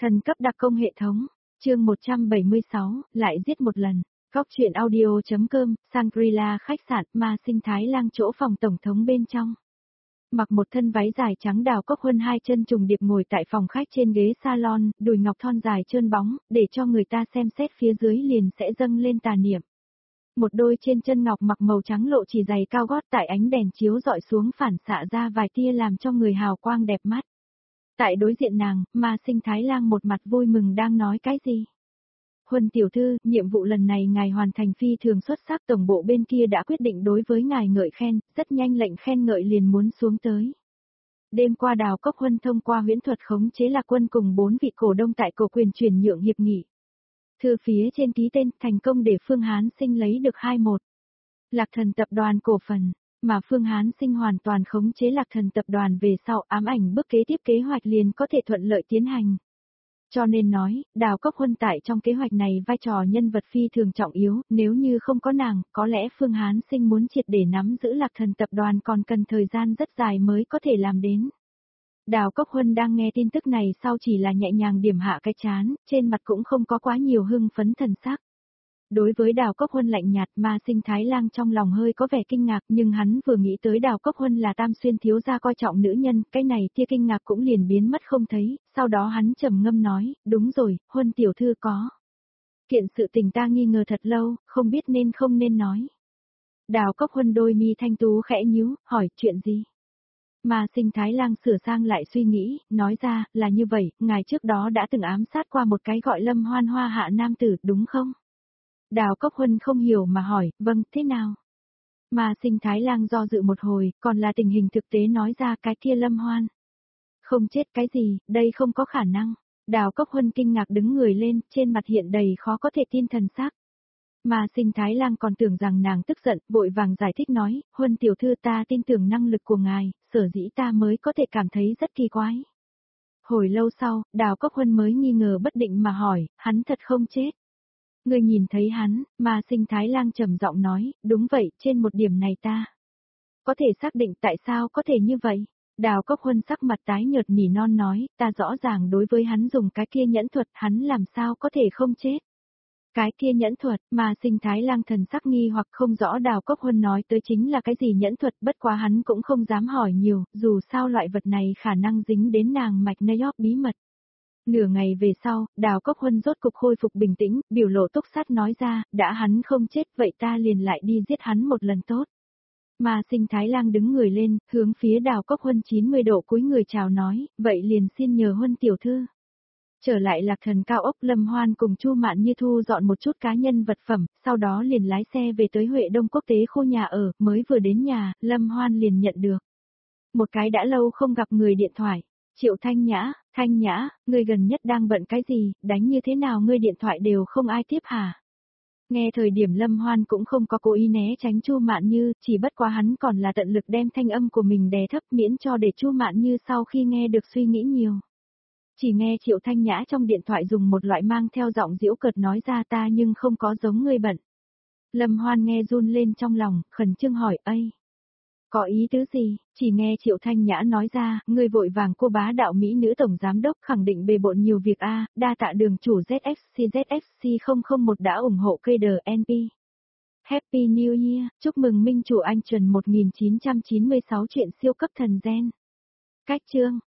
Thần cấp đặc công hệ thống, chương 176, lại giết một lần. Góc truyện audio.com, Shangri-La khách sạn Ma Sinh Thái Lang chỗ phòng tổng thống bên trong. Mặc một thân váy dài trắng Đào Cốc Huân hai chân trùng điệp ngồi tại phòng khách trên ghế salon, đùi ngọc thon dài trơn bóng, để cho người ta xem xét phía dưới liền sẽ dâng lên tà niệm. Một đôi trên chân ngọc mặc màu trắng lộ chỉ giày cao gót tại ánh đèn chiếu dọi xuống phản xạ ra vài tia làm cho người hào quang đẹp mắt. Tại đối diện nàng, Ma Sinh Thái Lang một mặt vui mừng đang nói cái gì. Huân tiểu thư, nhiệm vụ lần này ngài hoàn thành phi thường xuất sắc, tổng bộ bên kia đã quyết định đối với ngài ngợi khen, rất nhanh lệnh khen ngợi liền muốn xuống tới. Đêm qua Đào Cốc Huân thông qua huyễn thuật khống chế Lạc Quân cùng 4 vị cổ đông tại cổ quyền chuyển nhượng hiệp nghị. Thư phía trên ký tên thành công để Phương Hán Sinh lấy được 21. Lạc Thần tập đoàn cổ phần. Mà Phương Hán Sinh hoàn toàn khống chế Lạc Thần tập đoàn về sau, ám ảnh bước kế tiếp kế hoạch liền có thể thuận lợi tiến hành. Cho nên nói, Đào Cốc Huân tại trong kế hoạch này vai trò nhân vật phi thường trọng yếu, nếu như không có nàng, có lẽ Phương Hán Sinh muốn triệt để nắm giữ Lạc Thần tập đoàn còn cần thời gian rất dài mới có thể làm đến. Đào Cốc Huân đang nghe tin tức này sau chỉ là nhẹ nhàng điểm hạ cái trán, trên mặt cũng không có quá nhiều hưng phấn thần sắc. Đối với Đào Cốc Huân lạnh nhạt, Ma Sinh Thái Lang trong lòng hơi có vẻ kinh ngạc, nhưng hắn vừa nghĩ tới Đào Cốc Huân là Tam Xuyên thiếu gia coi trọng nữ nhân, cái này tia kinh ngạc cũng liền biến mất không thấy, sau đó hắn trầm ngâm nói, đúng rồi, Huân tiểu thư có. Kiện sự tình ta nghi ngờ thật lâu, không biết nên không nên nói. Đào Cốc Huân đôi mi thanh tú khẽ nhíu, hỏi chuyện gì? Ma Sinh Thái Lang sửa sang lại suy nghĩ, nói ra, là như vậy, ngài trước đó đã từng ám sát qua một cái gọi Lâm Hoan Hoa hạ nam tử, đúng không? Đào Cốc Huân không hiểu mà hỏi, vâng, thế nào? Ma Sinh Thái Lang do dự một hồi, còn là tình hình thực tế nói ra cái kia Lâm Hoan. Không chết cái gì, đây không có khả năng. Đào Cốc Huân kinh ngạc đứng người lên, trên mặt hiện đầy khó có thể tin thần sắc. Ma Sinh Thái Lang còn tưởng rằng nàng tức giận, vội vàng giải thích nói, Huân tiểu thư ta tin tưởng năng lực của ngài, sở dĩ ta mới có thể cảm thấy rất kỳ quái. Hồi lâu sau, Đào Cốc Huân mới nghi ngờ bất định mà hỏi, hắn thật không chết? Người nhìn thấy hắn, Ma Sinh Thái Lang trầm giọng nói, đúng vậy, trên một điểm này ta có thể xác định tại sao có thể như vậy. Đào Cốc Huân sắc mặt tái nhợt nỉ non nói, ta rõ ràng đối với hắn dùng cái kia nhẫn thuật, hắn làm sao có thể không chết. Cái kia nhẫn thuật, Ma Sinh Thái Lang thần sắc nghi hoặc không rõ Đào Cốc Huân nói tới chính là cái gì nhẫn thuật, bất quá hắn cũng không dám hỏi nhiều, dù sao loại vật này khả năng dính đến nàng mạch New York bí mật. Nửa ngày về sau, Đào Cốc Huân rốt cục khôi phục bình tĩnh, biểu lộ túc sát nói ra, đã hắn không chết vậy ta liền lại đi giết hắn một lần tốt. Ma Sinh Thái Lang đứng người lên, hướng phía Đào Cốc Huân 90 độ cúi người chào nói, vậy liền xin nhờ Huân tiểu thư. Trở lại Lạc Thần cao ốc, Lâm Hoan cùng Chu Mạn Như thu dọn một chút cá nhân vật phẩm, sau đó liền lái xe về tới Huệ Đông Quốc tế khu nhà ở, mới vừa đến nhà, Lâm Hoan liền nhận được một cái đã lâu không gặp người điện thoại. Triệu Thanh Nhã, ngươi gần nhất đang bận cái gì, đánh như thế nào ngươi điện thoại đều không ai tiếp hả? Nghe thời điểm Lâm Hoan cũng không có cố ý né tránh Chu Mạn Như, chỉ bất quá hắn còn là tận lực đem thanh âm của mình đè thấp miễn cho để Chu Mạn Như sau khi nghe được suy nghĩ nhiều. Chỉ nghe Triệu Thanh Nhã trong điện thoại dùng một loại mang theo giọng giễu cợt nói ra ta nhưng không có giống ngươi bận. Lâm Hoan nghe run lên trong lòng, khẩn trương hỏi ây. Có ý tứ gì? Chỉ nghe Triệu Thanh Nhã nói ra, người vội vàng cô bá đạo Mỹ nữ tổng giám đốc khẳng định bề bộn nhiều việc đa tạ đường chủ ZFC 001 đã ủng hộ cây đờ NP. Happy New Year, chúc mừng minh chủ anh Trần 1996 chuyện siêu cấp thần gen. Cách chương.